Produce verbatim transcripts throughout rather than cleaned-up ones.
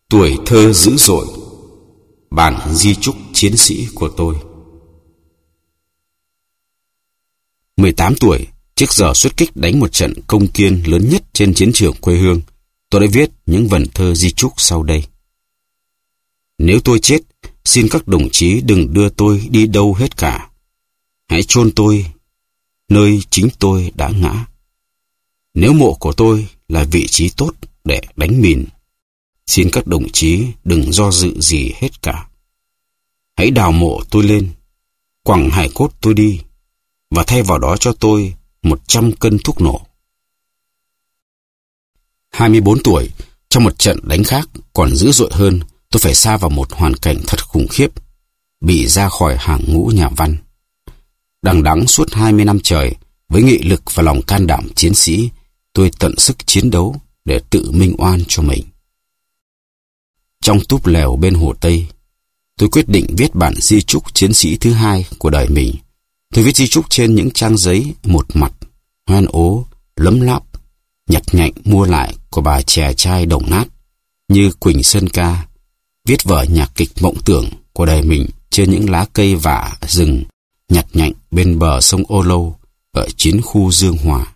Tuổi thơ dữ dội. Bản di chúc chiến sĩ của tôi. mười tám tuổi, trước giờ xuất kích đánh một trận công kiên lớn nhất trên chiến trường quê hương, tôi đã viết những vần thơ di chúc sau đây. Nếu tôi chết, xin các đồng chí đừng đưa tôi đi đâu hết cả. Hãy chôn tôi nơi chính tôi đã ngã. Nếu mộ của tôi là vị trí tốt để đánh mìn, xin các đồng chí đừng do dự gì hết cả. Hãy đào mộ tôi lên, quẳng hài cốt tôi đi, và thay vào đó cho tôi một trăm cân thuốc nổ. hai mươi bốn tuổi, trong một trận đánh khác còn dữ dội hơn, tôi phải sa vào một hoàn cảnh thật khủng khiếp, bị ra khỏi hàng ngũ nhà văn. Đằng đẵng suốt hai mươi năm trời, với nghị lực và lòng can đảm chiến sĩ, tôi tận sức chiến đấu để tự minh oan cho mình. Trong túp lều bên Hồ Tây, tôi quyết định viết bản di chúc chiến sĩ thứ hai của đời mình. Tôi viết di chúc trên những trang giấy một mặt, hoen ố, lấm láp, nhặt nhạnh mua lại của bà chè trai đồng nát, như Quỳnh Sơn Ca, viết vở nhạc kịch mộng tưởng của đời mình trên những lá cây vả rừng, nhặt nhạnh bên bờ sông Ô Lâu, ở chiến khu Dương Hòa.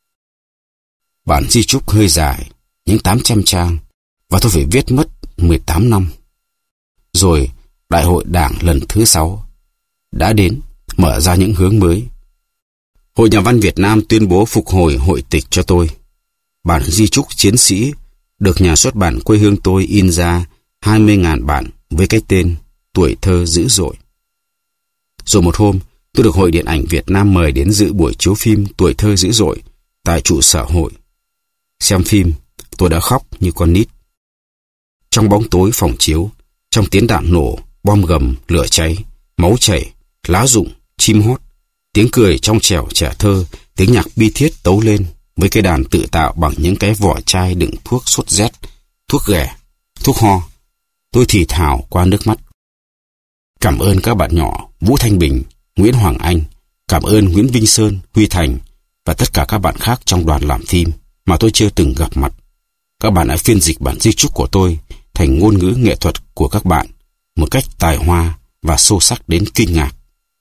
Bản di chúc hơi dài, những tám trăm trang, và tôi phải viết mất mười tám năm. Rồi, Đại hội Đảng lần thứ sáu đã đến, mở ra những hướng mới. Hội Nhà văn Việt Nam tuyên bố phục hồi hội tịch cho tôi. Bản di chúc chiến sĩ được nhà xuất bản quê hương tôi in ra hai mươi nghìn bản với cái tên Tuổi thơ dữ dội. Rồi một hôm, tôi được Hội Điện ảnh Việt Nam mời đến dự buổi chiếu phim Tuổi thơ dữ dội tại trụ sở hội. Xem phim, tôi đã khóc như con nít. Trong bóng tối phòng chiếu, trong tiếng đạn nổ, bom gầm, lửa cháy, máu chảy, lá rụng, chim hót, tiếng cười trong trẻo trẻ thơ, tiếng nhạc bi thiết tấu lên với cái đàn tự tạo bằng những cái vỏ chai đựng thuốc sốt rét, thuốc ghẻ, thuốc ho. Tôi thì thào qua nước mắt. Cảm ơn các bạn nhỏ Vũ Thanh Bình, Nguyễn Hoàng Anh, cảm ơn Nguyễn Vinh Sơn, Huy Thành và tất cả các bạn khác trong đoàn làm phim mà tôi chưa từng gặp mặt. Các bạn đã phiên dịch bản di chúc của tôi thành ngôn ngữ nghệ thuật của các bạn một cách tài hoa và sâu sắc đến kinh ngạc.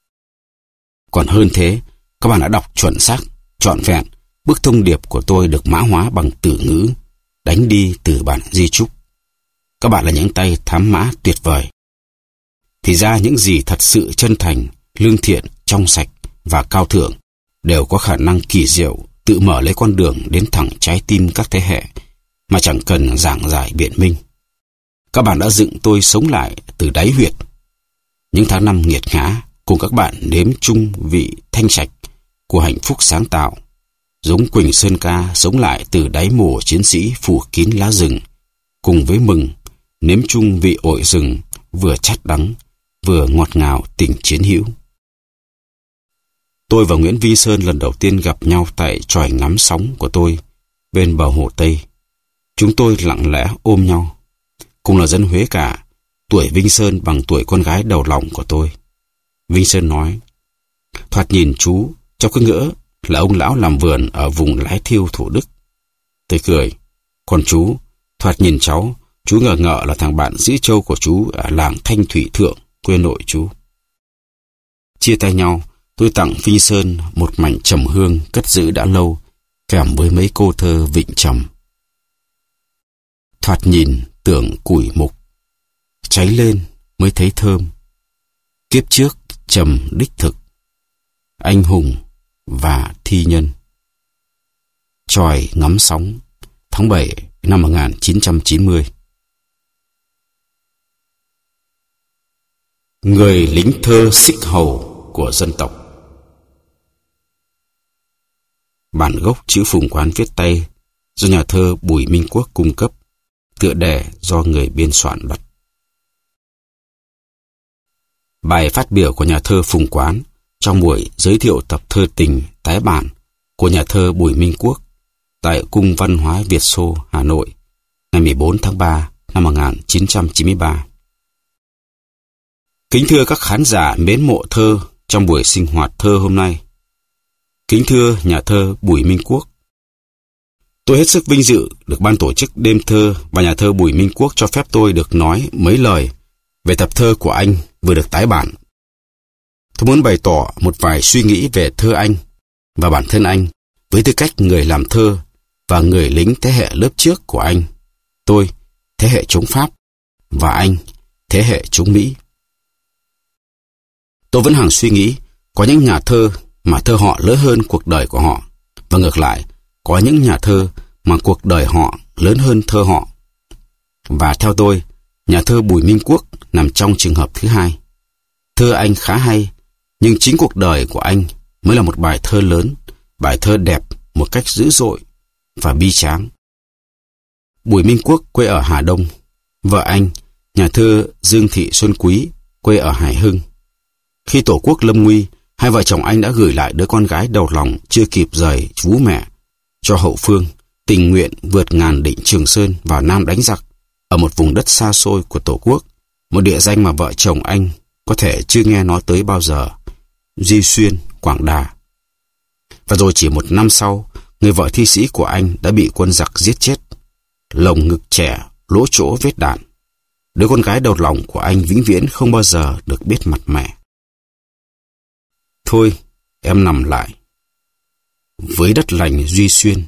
Còn hơn thế, các bạn đã đọc chuẩn xác, trọn vẹn bức thông điệp của tôi được mã hóa bằng từ ngữ đánh đi từ bản di chúc. Các bạn là những tay thám mã tuyệt vời. Thì ra những gì thật sự chân thành, lương thiện, trong sạch và cao thượng đều có khả năng kỳ diệu tự mở lấy con đường đến thẳng trái tim các thế hệ mà chẳng cần giảng giải biện minh. Các bạn đã dựng tôi sống lại từ đáy huyệt. Những tháng năm nghiệt ngã cùng các bạn nếm chung vị thanh trạch của hạnh phúc sáng tạo, giống Quỳnh Sơn Ca sống lại từ đáy mồ chiến sĩ phủ kín lá rừng, cùng với mừng nếm chung vị ổi rừng vừa chát đắng vừa ngọt ngào tình chiến hữu. Tôi và Nguyễn Vinh Sơn lần đầu tiên gặp nhau tại chòi ngắm sóng của tôi bên bờ Hồ Tây. Chúng tôi lặng lẽ ôm nhau. Cùng là dân Huế cả, tuổi Vinh Sơn bằng tuổi con gái đầu lòng của tôi. Vinh Sơn nói, thoạt nhìn chú, cháu cứ ngỡ là ông lão làm vườn ở vùng Lái Thiêu, Thủ Đức. Tôi cười, còn chú, thoạt nhìn cháu, chú ngờ ngợ là thằng bạn giữ trâu của chú ở làng Thanh Thủy Thượng, quê nội chú. Chia tay nhau, tôi tặng Vinh Sơn một mảnh trầm hương cất giữ đã lâu, kèm với mấy câu thơ vịnh trầm. Thoạt nhìn tưởng củi mục, cháy lên mới thấy thơm. Kiếp trước trầm đích thực, anh hùng và thi nhân. Chòi ngắm sóng, tháng bảy năm một nghìn chín trăm chín mươi. Người lính thơ xích hầu của dân tộc. Bản gốc chữ Phùng Quán viết tay do nhà thơ Bùi Minh Quốc cung cấp, tựa đề do người biên soạn đặt. Bài phát biểu của nhà thơ Phùng Quán trong buổi giới thiệu tập thơ tình tái bản của nhà thơ Bùi Minh Quốc tại Cung Văn hóa Việt Xô, Hà Nội, ngày mười bốn tháng ba năm một nghìn chín trăm chín mươi ba. Kính thưa các khán giả mến mộ thơ trong buổi sinh hoạt thơ hôm nay. Kính thưa nhà thơ Bùi Minh Quốc. Tôi hết sức vinh dự được ban tổ chức đêm thơ và nhà thơ Bùi Minh Quốc cho phép tôi được nói mấy lời về tập thơ của anh vừa được tái bản. Tôi muốn bày tỏ một vài suy nghĩ về thơ anh và bản thân anh với tư cách người làm thơ và người lính thế hệ lớp trước của anh. Tôi, thế hệ chống Pháp, và anh, thế hệ chống Mỹ. Tôi vẫn hằng suy nghĩ có những nhà thơ mà thơ họ lớn hơn cuộc đời của họ, và ngược lại, có những nhà thơ mà cuộc đời họ lớn hơn thơ họ. Và theo tôi, nhà thơ Bùi Minh Quốc nằm trong trường hợp thứ hai. Thơ anh khá hay, nhưng chính cuộc đời của anh mới là một bài thơ lớn, bài thơ đẹp một cách dữ dội và bi tráng. Bùi Minh Quốc quê ở Hà Đông, vợ anh, nhà thơ Dương Thị Xuân Quý, quê ở Hải Hưng. Khi Tổ quốc lâm nguy, hai vợ chồng anh đã gửi lại đứa con gái đầu lòng chưa kịp rời vú mẹ cho hậu phương, tình nguyện vượt ngàn định Trường Sơn vào Nam đánh giặc ở một vùng đất xa xôi của Tổ quốc, một địa danh mà vợ chồng anh có thể chưa nghe nói tới bao giờ, Duy Xuyên, Quảng Đà. Và rồi chỉ một năm sau, người vợ thi sĩ của anh đã bị quân giặc giết chết, lồng ngực trẻ lỗ chỗ vết đạn. Đứa con gái đầu lòng của anh vĩnh viễn không bao giờ được biết mặt mẹ. Thôi, em nằm lại với đất lành Duy Xuyên.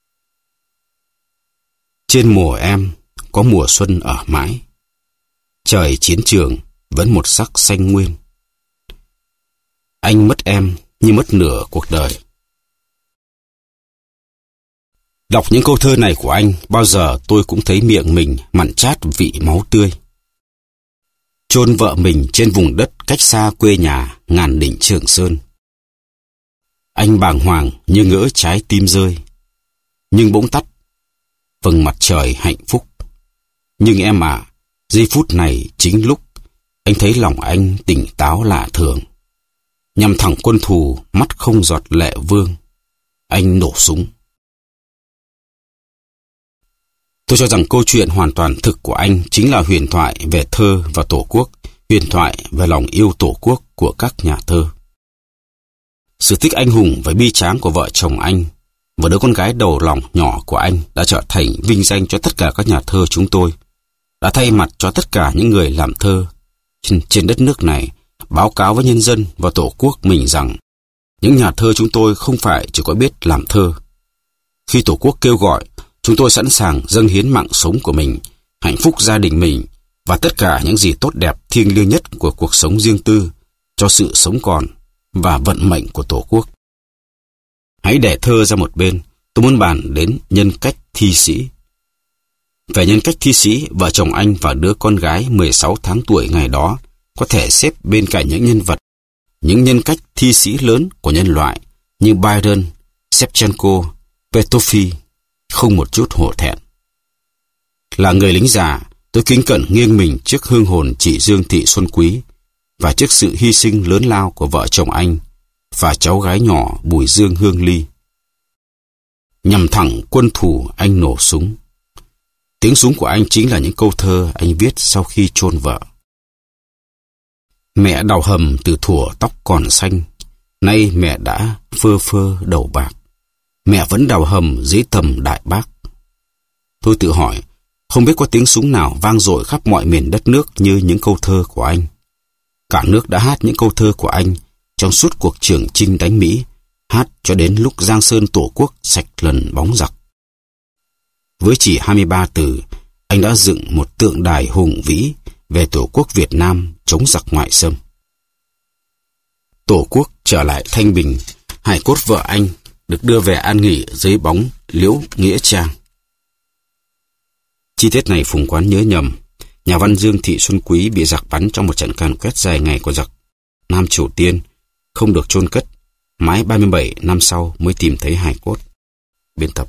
Trên mùa em có mùa xuân ở mãi, trời chiến trường vẫn một sắc xanh nguyên. Anh mất em như mất nửa cuộc đời. Đọc những câu thơ này của anh, bao giờ tôi cũng thấy miệng mình mặn chát vị máu tươi. Chôn vợ mình trên vùng đất cách xa quê nhà ngàn đỉnh Trường Sơn. Anh bàng hoàng như ngỡ trái tim rơi, nhưng bỗng tắt vầng mặt trời hạnh phúc. Nhưng em ạ, à, giây phút này chính lúc anh thấy lòng anh tỉnh táo lạ thường. Nhằm thẳng quân thù, mắt không giọt lệ vương, anh nổ súng. Tôi cho rằng câu chuyện hoàn toàn thực của anh chính là huyền thoại về thơ và Tổ quốc, huyền thoại về lòng yêu Tổ quốc của các nhà thơ. Sự tích anh hùng và bi tráng của vợ chồng anh và đứa con gái đầu lòng nhỏ của anh đã trở thành vinh danh cho tất cả các nhà thơ chúng tôi, đã thay mặt cho tất cả những người làm thơ trên, trên đất nước này báo cáo với nhân dân và Tổ quốc mình rằng những nhà thơ chúng tôi không phải chỉ có biết làm thơ. Khi Tổ quốc kêu gọi, chúng tôi sẵn sàng dâng hiến mạng sống của mình, hạnh phúc gia đình mình và tất cả những gì tốt đẹp thiêng liêng nhất của cuộc sống riêng tư cho sự sống còn và vận mệnh của Tổ quốc. Hãy để thơ ra một bên, tôi muốn bàn đến nhân cách thi sĩ. Về nhân cách thi sĩ, vợ chồng anh và đứa con gái mười sáu tháng tuổi ngày đó có thể xếp bên cạnh những nhân vật, những nhân cách thi sĩ lớn của nhân loại như Byron, Shevchenko, Petofi, không một chút hổ thẹn. Là người lính già, tôi kính cẩn nghiêng mình trước hương hồn chị Dương Thị Xuân Quý và trước sự hy sinh lớn lao của vợ chồng anh và cháu gái nhỏ Bùi Dương Hương Ly. Nhằm thẳng quân thù, anh nổ súng. Tiếng súng của anh chính là những câu thơ anh viết sau khi chôn vợ. Mẹ đào hầm từ thuở tóc còn xanh, nay mẹ đã phơ phơ đầu bạc. Mẹ vẫn đào hầm dưới tầm Đại Bác. Tôi tự hỏi, không biết có tiếng súng nào vang dội khắp mọi miền đất nước như những câu thơ của anh. Cả nước đã hát những câu thơ của anh trong suốt cuộc trường chinh đánh Mỹ, hát cho đến lúc Giang Sơn Tổ quốc sạch lần bóng giặc. Với chỉ hai mươi ba từ, anh đã dựng một tượng đài hùng vĩ về Tổ quốc Việt Nam chống giặc ngoại xâm. Tổ quốc trở lại thanh bình, hài cốt vợ anh được đưa về an nghỉ dưới bóng liễu nghĩa trang. Chi tiết này Phùng Quán nhớ nhầm. Nhà văn Dương Thị Xuân Quý bị giặc bắn trong một trận càn quét dài ngày của giặc Nam Triều Tiên, không được chôn cất, mãi ba mươi bảy năm sau mới tìm thấy hài cốt. Biên tập.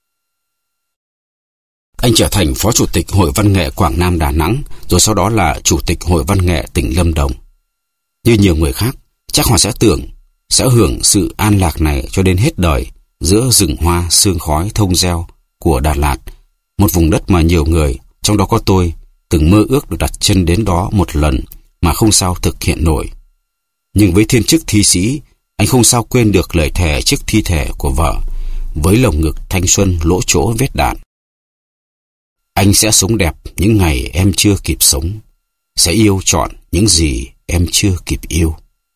Anh trở thành Phó Chủ tịch Hội Văn nghệ Quảng Nam Đà Nẵng, rồi sau đó là Chủ tịch Hội Văn nghệ tỉnh Lâm Đồng. Như nhiều người khác, chắc họ sẽ tưởng sẽ hưởng sự an lạc này cho đến hết đời giữa rừng hoa sương khói thông reo của Đà Lạt, một vùng đất mà nhiều người, trong đó có tôi, từng mơ ước được đặt chân đến đó một lần mà không sao thực hiện nổi. Nhưng với thiên chức thi sĩ, anh không sao quên được lời thề trước thi thể của vợ, với lồng ngực thanh xuân lỗ chỗ vết đạn. Anh sẽ sống đẹp những ngày em chưa kịp sống, sẽ yêu trọn những gì em chưa kịp yêu.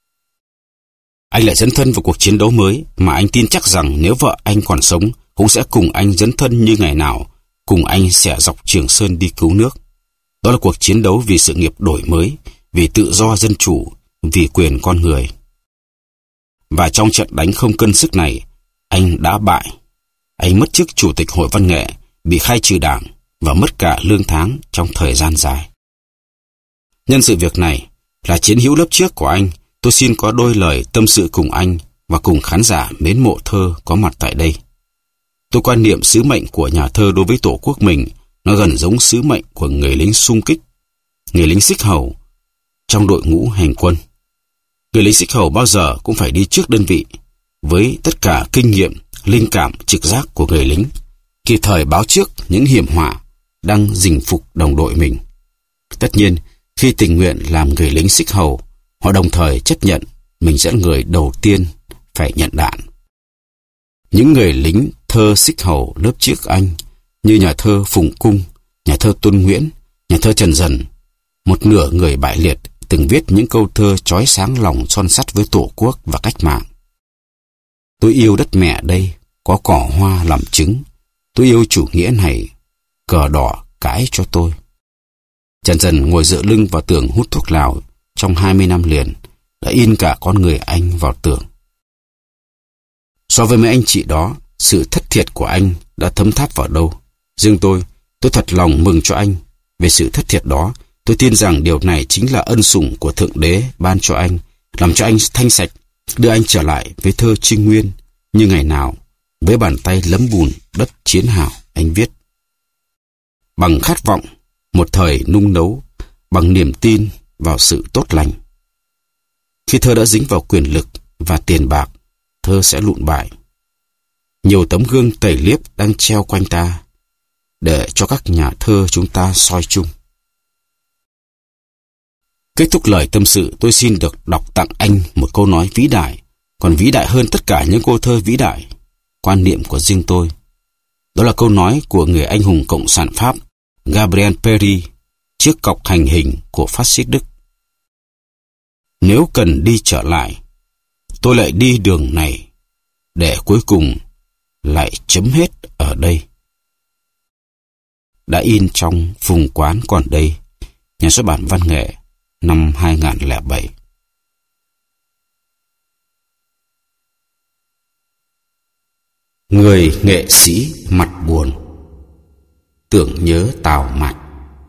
Anh lại dấn thân vào cuộc chiến đấu mới mà anh tin chắc rằng nếu vợ anh còn sống cũng sẽ cùng anh dấn thân như ngày nào, cùng anh sẽ dọc Trường Sơn đi cứu nước. Đó là cuộc chiến đấu vì sự nghiệp đổi mới, vì tự do dân chủ, vì quyền con người. Và trong trận đánh không cân sức này, anh đã bại. Anh mất chức chủ tịch Hội Văn nghệ, bị khai trừ đảng và mất cả lương tháng trong thời gian dài. Nhân sự việc này, là chiến hữu lớp trước của anh, tôi xin có đôi lời tâm sự cùng anh và cùng khán giả mến mộ thơ có mặt tại đây. Tôi quan niệm sứ mệnh của nhà thơ đối với tổ quốc mình nó gần giống sứ mệnh của người lính xung kích, người lính xích hầu trong đội ngũ hành quân. Người lính xích hầu bao giờ cũng phải đi trước đơn vị với tất cả kinh nghiệm, linh cảm, trực giác của người lính, kịp thời báo trước những hiểm họa đang rình phục đồng đội mình. Tất nhiên, khi tình nguyện làm người lính xích hầu, họ đồng thời chấp nhận mình sẽ là người đầu tiên phải nhận đạn. Những người lính thơ xích hầu lớp trước anh, như nhà thơ Phùng Cung, nhà thơ Tôn Nguyễn, nhà thơ Trần Dần, một nửa người bại liệt, từng viết những câu thơ chói sáng lòng son sắt với tổ quốc và cách mạng. Tôi yêu đất mẹ đây, có cỏ hoa làm chứng. Tôi yêu chủ nghĩa này, cờ đỏ cãi cho tôi. Trần Dần ngồi dựa lưng vào tường hút thuốc lào trong hai mươi năm liền, đã in cả con người anh vào tường. So với mấy anh chị đó, sự thất thiệt của anh đã thấm tháp vào đâu. Riêng tôi, tôi thật lòng mừng cho anh. Về sự thất thiệt đó, tôi tin rằng điều này chính là ân sủng của Thượng Đế ban cho anh, làm cho anh thanh sạch, đưa anh trở lại với thơ Trinh Nguyên như ngày nào, với bàn tay lấm bùn đất chiến hào anh viết. Bằng khát vọng, một thời nung nấu, bằng niềm tin vào sự tốt lành. Khi thơ đã dính vào quyền lực và tiền bạc, thơ sẽ lụn bại. Nhiều tấm gương tẩy liếp đang treo quanh ta, để cho các nhà thơ chúng ta soi chung. Kết thúc lời tâm sự, tôi xin được đọc tặng anh một câu nói vĩ đại, còn vĩ đại hơn tất cả những câu thơ vĩ đại, quan niệm của riêng tôi. Đó là câu nói của người anh hùng Cộng sản Pháp Gabriel Péry trước cọc hành hình của phát xít Đức. Nếu cần đi trở lại, tôi lại đi đường này, để cuối cùng lại chấm hết ở đây. Đã in trong Phùng Quán Còn Đây, nhà xuất bản Văn nghệ, năm hai nghìn không trăm lẻ bảy. Người nghệ sĩ mặt buồn, tưởng nhớ Tào Mạt.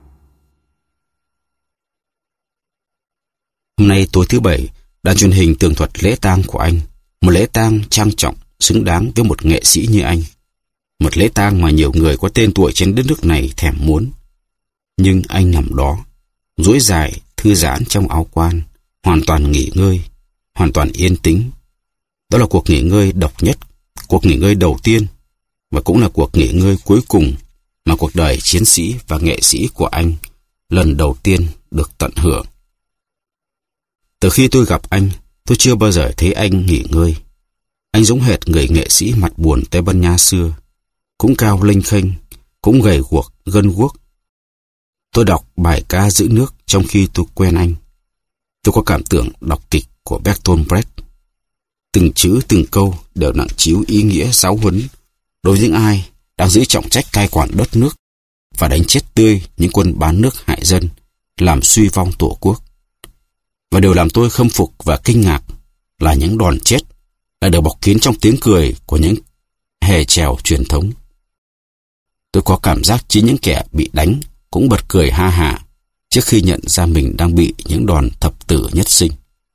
Hôm nay tối thứ Bảy, đài truyền hình tường thuật lễ tang của anh, một lễ tang trang trọng, xứng đáng với một nghệ sĩ như anh. Một lễ tang mà nhiều người có tên tuổi trên đất nước này thèm muốn. Nhưng anh nằm đó, duỗi dài, thư giãn trong áo quan, hoàn toàn nghỉ ngơi, hoàn toàn yên tĩnh. Đó là cuộc nghỉ ngơi độc nhất, cuộc nghỉ ngơi đầu tiên, và cũng là cuộc nghỉ ngơi cuối cùng mà cuộc đời chiến sĩ và nghệ sĩ của anh lần đầu tiên được tận hưởng. Từ khi tôi gặp anh, tôi chưa bao giờ thấy anh nghỉ ngơi. Anh giống hệt người nghệ sĩ mặt buồn Tây Ban Nha xưa, cũng cao lênh khênh, cũng gầy guộc, gân guốc. Tôi đọc bài ca Giữ Nước trong khi tôi quen anh. Tôi có cảm tưởng đọc kịch của Bertolt Brecht. Từng chữ từng câu đều nặng trĩu ý nghĩa giáo huấn đối với những ai đang giữ trọng trách cai quản đất nước và đánh chết tươi những quân bán nước hại dân, làm suy vong tổ quốc. Và điều làm tôi khâm phục và kinh ngạc là những đòn chết lại được bọc kín trong tiếng cười của những hề trèo truyền thống. Tôi có cảm giác chính những kẻ bị đánh cũng bật cười ha hả trước khi nhận ra mình đang bị những đòn thập tử nhất sinh.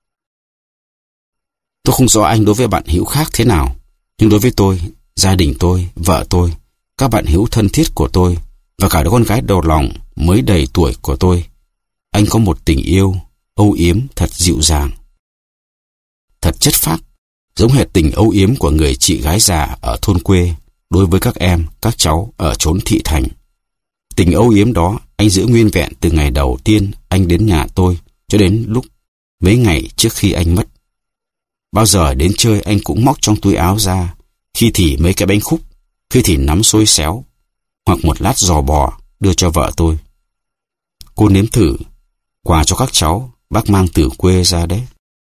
Tôi không rõ anh đối với bạn hữu khác thế nào, nhưng đối với tôi, gia đình tôi, vợ tôi, các bạn hữu thân thiết của tôi và cả đứa con gái đầu lòng mới đầy tuổi của tôi, anh có một tình yêu âu yếm thật dịu dàng, thật chất phác, giống hệt tình âu yếm của người chị gái già ở thôn quê đối với các em, các cháu ở chốn thị thành. Tình âu yếm đó anh giữ nguyên vẹn từ ngày đầu tiên anh đến nhà tôi cho đến lúc mấy ngày trước khi anh mất. Bao giờ đến chơi anh cũng móc trong túi áo ra Khi thì mấy cái bánh khúc, khi thì nắm xôi xéo, hoặc một lát giò bò đưa cho vợ tôi. Cô nếm thử, quà cho các cháu, bác mang từ quê ra đấy.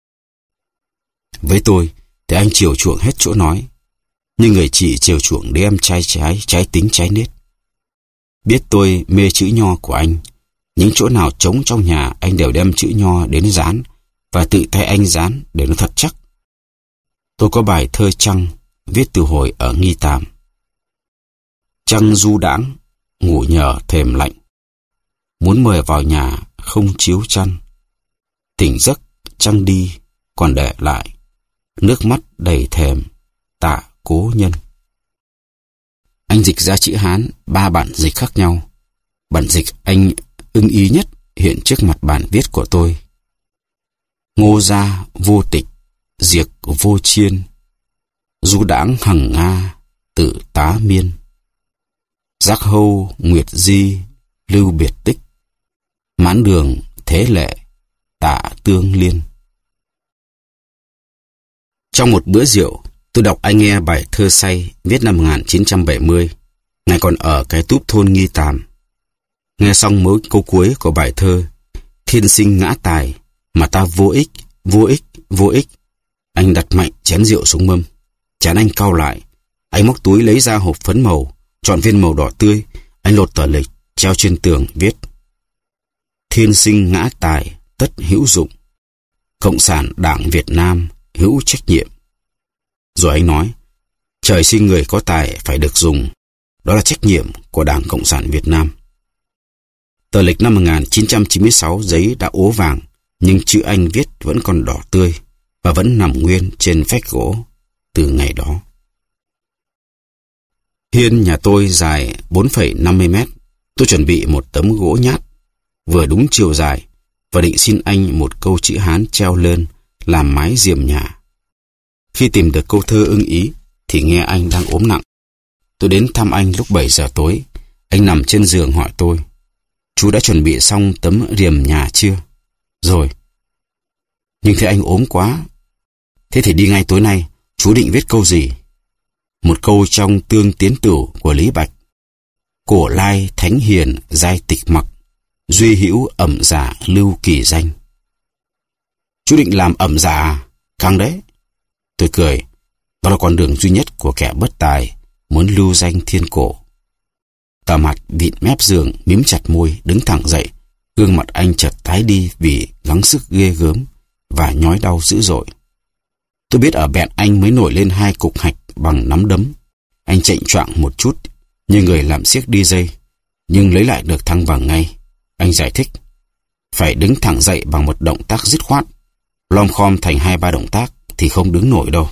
Với tôi thì anh chiều chuộng hết chỗ nói, nhưng người chị chiều chuộng đứa em trai trái, trái tính trái nết. Biết tôi mê chữ nho của anh, những chỗ nào trống trong nhà anh đều đem chữ nho đến dán, và tự tay anh dán để nó thật chắc. Tôi có bài thơ Trăng, viết từ hồi ở Nghi Tàm. Trăng du đãng, ngủ nhờ thềm lạnh, muốn mời vào nhà không chiếu chăn. Tỉnh giấc trăng đi, còn để lại nước mắt đầy thèm, tạ cố nhân. Anh dịch ra chữ Hán ba bản dịch khác nhau. Bản dịch anh ưng ý nhất hiện trước mặt bản viết của tôi. Ngô gia vô tịch, diệt vô chiên, du đãng hằng Nga, tự tá miên. Giác hâu nguyệt di, lưu biệt tích, mãn đường thế lệ, tạ tương liên. Trong một bữa rượu, tôi đọc anh nghe bài thơ Say viết năm một nghìn chín trăm bảy mươi, ngày còn ở cái túp thôn Nghi Tàm. Nghe xong mỗi câu cuối của bài thơ Thiên sinh ngã tài, mà ta vô ích, vô ích, vô ích, anh đặt mạnh chén rượu xuống mâm. Chán anh cau lại, anh móc túi lấy ra hộp phấn màu, chọn viên màu đỏ tươi. Anh lột tờ lịch treo trên tường viết: Thiên sinh ngã tài tất hữu dụng, Cộng sản Đảng Việt Nam hữu trách nhiệm. Rồi anh nói: trời sinh người có tài phải được dùng, đó là trách nhiệm của Đảng Cộng sản Việt Nam. Tờ lịch năm một nghìn chín trăm chín mươi sáu giấy đã ố vàng, nhưng chữ anh viết vẫn còn đỏ tươi và vẫn nằm nguyên trên phách gỗ từ ngày đó. Hiên nhà tôi dài bốn phẩy năm mươi mét. Tôi chuẩn bị một tấm gỗ nhát vừa đúng chiều dài và định xin anh một câu chữ Hán treo lên làm mái diềm nhà. Khi tìm được câu thơ ưng ý thì nghe anh đang ốm nặng. Tôi đến thăm anh lúc bảy giờ tối. Anh nằm trên giường hỏi tôi: chú đã chuẩn bị xong tấm rìềm nhà chưa? Rồi. Nhưng thế anh ốm quá. Thế thì đi ngay tối nay. Chú định viết câu gì? Một câu trong Tương Tiến Tửu của Lý Bạch: cổ lai thánh hiền giai tịch mặc, duy hữu ẩm giả lưu kỳ danh. Chú định làm ẩm giả? Căng đấy. Tôi cười. Đó là con đường duy nhất của kẻ bất tài muốn lưu danh thiên cổ. Tà Mặt vịn mép giường, mím chặt môi, đứng thẳng dậy. Gương mặt anh chợt tái đi vì gắng sức ghê gớm và nhói đau dữ dội. Tôi biết ở bẹn anh mới nổi lên hai cục hạch bằng nắm đấm. Anh chệnh choạng một chút như người làm xiếc đi dây, nhưng lấy lại được thăng bằng ngay. Anh giải thích: phải đứng thẳng dậy bằng một động tác dứt khoát. Lom khom thành hai ba động tác thì không đứng nổi đâu.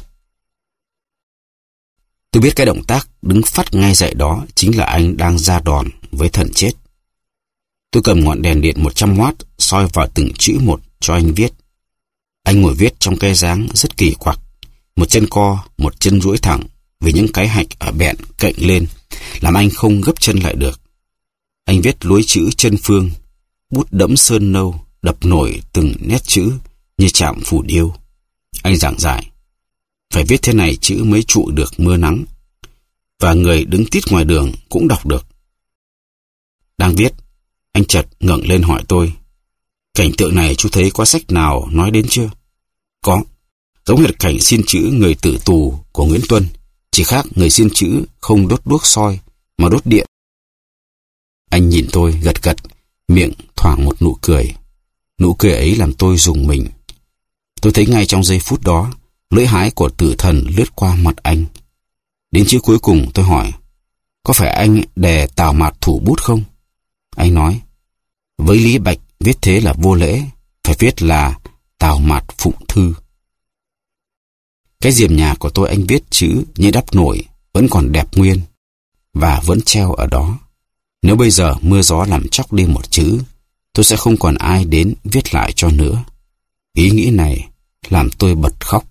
Tôi biết cái động tác đứng phắt ngay dậy đó chính là anh đang ra đòn với thần chết. Tôi cầm ngọn đèn điện một trăm oát soi vào từng chữ một cho anh viết. Anh ngồi viết trong cái dáng rất kỳ quặc, một chân co, một chân duỗi thẳng, vì những cái hạch ở bẹn cạnh lên làm anh không gấp chân lại được. Anh viết lối chữ chân phương, bút đẫm sơn nâu, đập nổi từng nét chữ như chạm phủ điêu. Anh giảng giải: phải viết thế này chữ mới trụ được mưa nắng, và người đứng tít ngoài đường cũng đọc được. Đang viết, anh chợt ngẩng lên hỏi tôi: cảnh tượng này chú thấy có sách nào nói đến chưa? Có. Giống hệt cảnh xin chữ người tử tù của Nguyễn Tuân, chỉ khác người xin chữ không đốt đuốc soi mà đốt điện. Anh nhìn tôi gật gật, miệng thoảng một nụ cười. Nụ cười ấy làm tôi rùng mình. Tôi thấy ngay trong giây phút đó, lưỡi hái của tử thần lướt qua mặt anh. Đến chữ cuối cùng tôi hỏi: có phải anh đè Tào Mạt thủ bút không? Anh nói: với Lý Bạch viết thế là vô lễ, phải viết là Tào Mạt phụng thư. Cái diềm nhà của tôi anh viết chữ như đắp nổi vẫn còn đẹp nguyên và vẫn treo ở đó. Nếu bây giờ mưa gió làm chóc đi một chữ, tôi sẽ không còn ai đến viết lại cho nữa. Ý nghĩ này làm tôi bật khóc.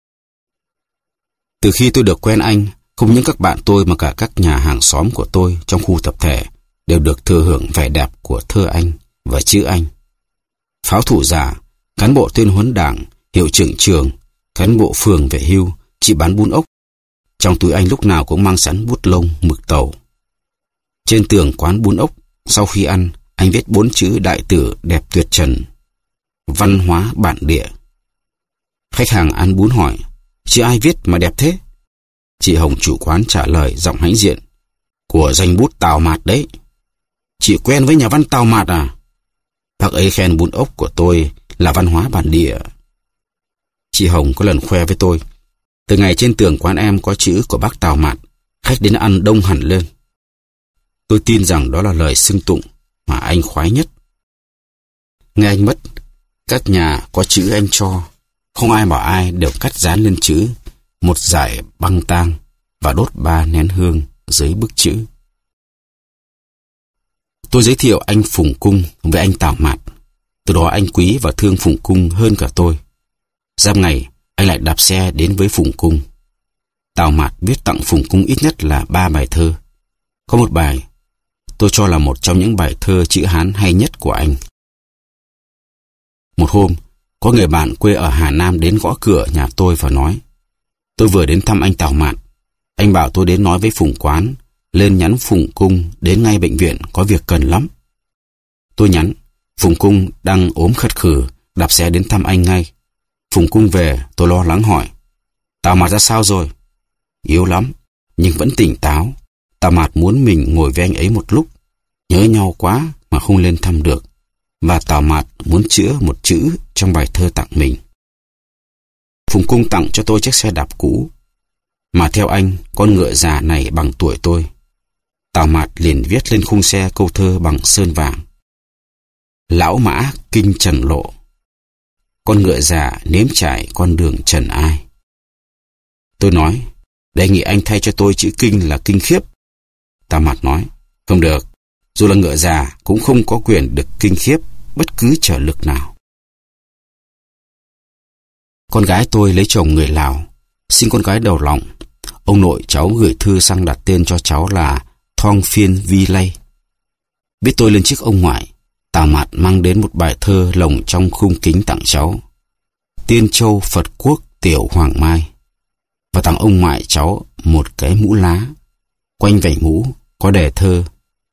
Từ khi tôi được quen anh, không những các bạn tôi mà cả các nhà hàng xóm của tôi trong khu tập thể đều được thừa hưởng vẻ đẹp của thơ anh và chữ anh. Pháo thủ già, cán bộ tuyên huấn đảng, hiệu trưởng trường, cán bộ phường về hưu, chị bán bún ốc, Trong túi anh lúc nào cũng mang sẵn bút lông, mực tàu. Trên tường quán bún ốc, sau khi ăn, anh viết bốn chữ đại tử đẹp tuyệt trần: văn hóa bản địa. Khách hàng ăn bún hỏi: chứ ai viết mà đẹp thế? Chị Hồng chủ quán trả lời giọng hãnh diện: của danh bút Tào Mạt đấy. Chị quen với nhà văn Tào Mạt à? Bác ấy khen bún ốc của tôi là văn hóa bản địa. Chị Hồng có lần khoe với tôi: từ ngày trên tường quán em có chữ của bác Tào Mạt, khách đến ăn đông hẳn lên. Tôi tin rằng đó là lời xưng tụng mà anh khoái nhất. Nghe anh mất, các nhà có chữ anh cho, không ai bảo ai đều cắt dán lên chữ một dải băng tang và đốt ba nén hương dưới bức chữ. Tôi giới thiệu anh Phùng Cung với anh Tào Mạt. Từ đó anh quý và thương Phùng Cung hơn cả tôi. Giáp ngày, anh lại đạp xe đến với Phùng Cung. Tào Mạt viết tặng Phùng Cung ít nhất là ba bài thơ. Có một bài tôi cho là một trong những bài thơ chữ Hán hay nhất của anh. Một hôm, có người bạn quê ở Hà Nam đến gõ cửa nhà tôi và nói: tôi vừa đến thăm anh Tào Mạt. Anh bảo tôi đến nói với Phùng Quán, lên nhắn Phùng Cung đến ngay bệnh viện, có việc cần lắm. Tôi nhắn, Phùng Cung đang ốm khất khử, đạp xe đến thăm anh ngay. Phùng Cung về, tôi lo lắng hỏi: Tào Mạt ra sao rồi? Yếu lắm, nhưng vẫn tỉnh táo. Tào Mạt muốn mình ngồi với anh ấy một lúc. Nhớ nhau quá mà không lên thăm được. Và Tào Mạt muốn chữa một chữ trong bài thơ tặng mình. Phùng Cung tặng cho tôi chiếc xe đạp cũ, mà theo anh, con ngựa già này bằng tuổi tôi. Tào Mạt liền viết lên khung xe câu thơ bằng sơn vàng: lão mã kinh trần lộ, con ngựa già nếm trải con đường trần ai. Tôi nói, đề nghị anh thay cho tôi chữ kinh là kinh khiếp. Tào Mạt nói, không được, dù là ngựa già cũng không có quyền được kinh khiếp bất cứ trở lực nào. Con gái tôi lấy chồng người Lào, sinh con gái đầu lòng. Ông nội cháu gửi thư sang đặt tên cho cháu là Thong Phiên Vi Lây. Biết tôi lên chức ông ngoại, Tào Mạt mang đến một bài thơ lồng trong khung kính tặng cháu: Tiên Châu Phật Quốc Tiểu Hoàng Mai, và tặng ông ngoại cháu một cái mũ lá. Quanh vảy mũ có đề thơ: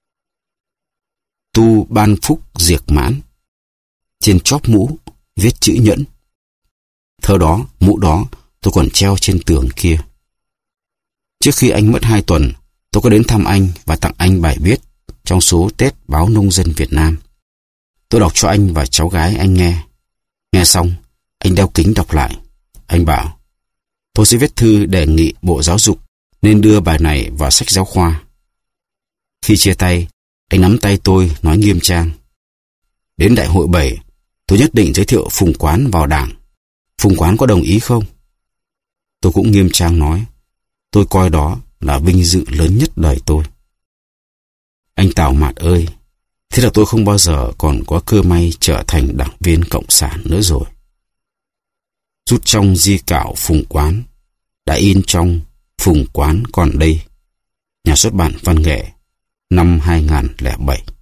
Tu ban phúc diệt mãn. Trên chóp mũ viết chữ nhẫn. Thơ đó, mũ đó tôi còn treo trên tường kia. Trước khi anh mất hai tuần, tôi có đến thăm anh và tặng anh bài viết trong số Tết báo Nông dân Việt Nam. Tôi đọc cho anh và cháu gái anh nghe. Nghe xong, anh đeo kính đọc lại. Anh bảo, tôi sẽ viết thư đề nghị Bộ Giáo dục nên đưa bài này vào sách giáo khoa. Khi chia tay, anh nắm tay tôi nói nghiêm trang: đến đại hội bảy, tôi nhất định giới thiệu Phùng Quán vào đảng. Phùng Quán có đồng ý không? Tôi cũng nghiêm trang nói, tôi coi đó là vinh dự lớn nhất đời tôi. Anh Tào Mạt ơi, thế là tôi không bao giờ còn có cơ may trở thành đảng viên cộng sản nữa rồi. Rút trong di cảo Phùng Quán, đã in trong Phùng Quán còn đây, nhà xuất bản Văn nghệ, năm hai nghìn không trăm lẻ bảy.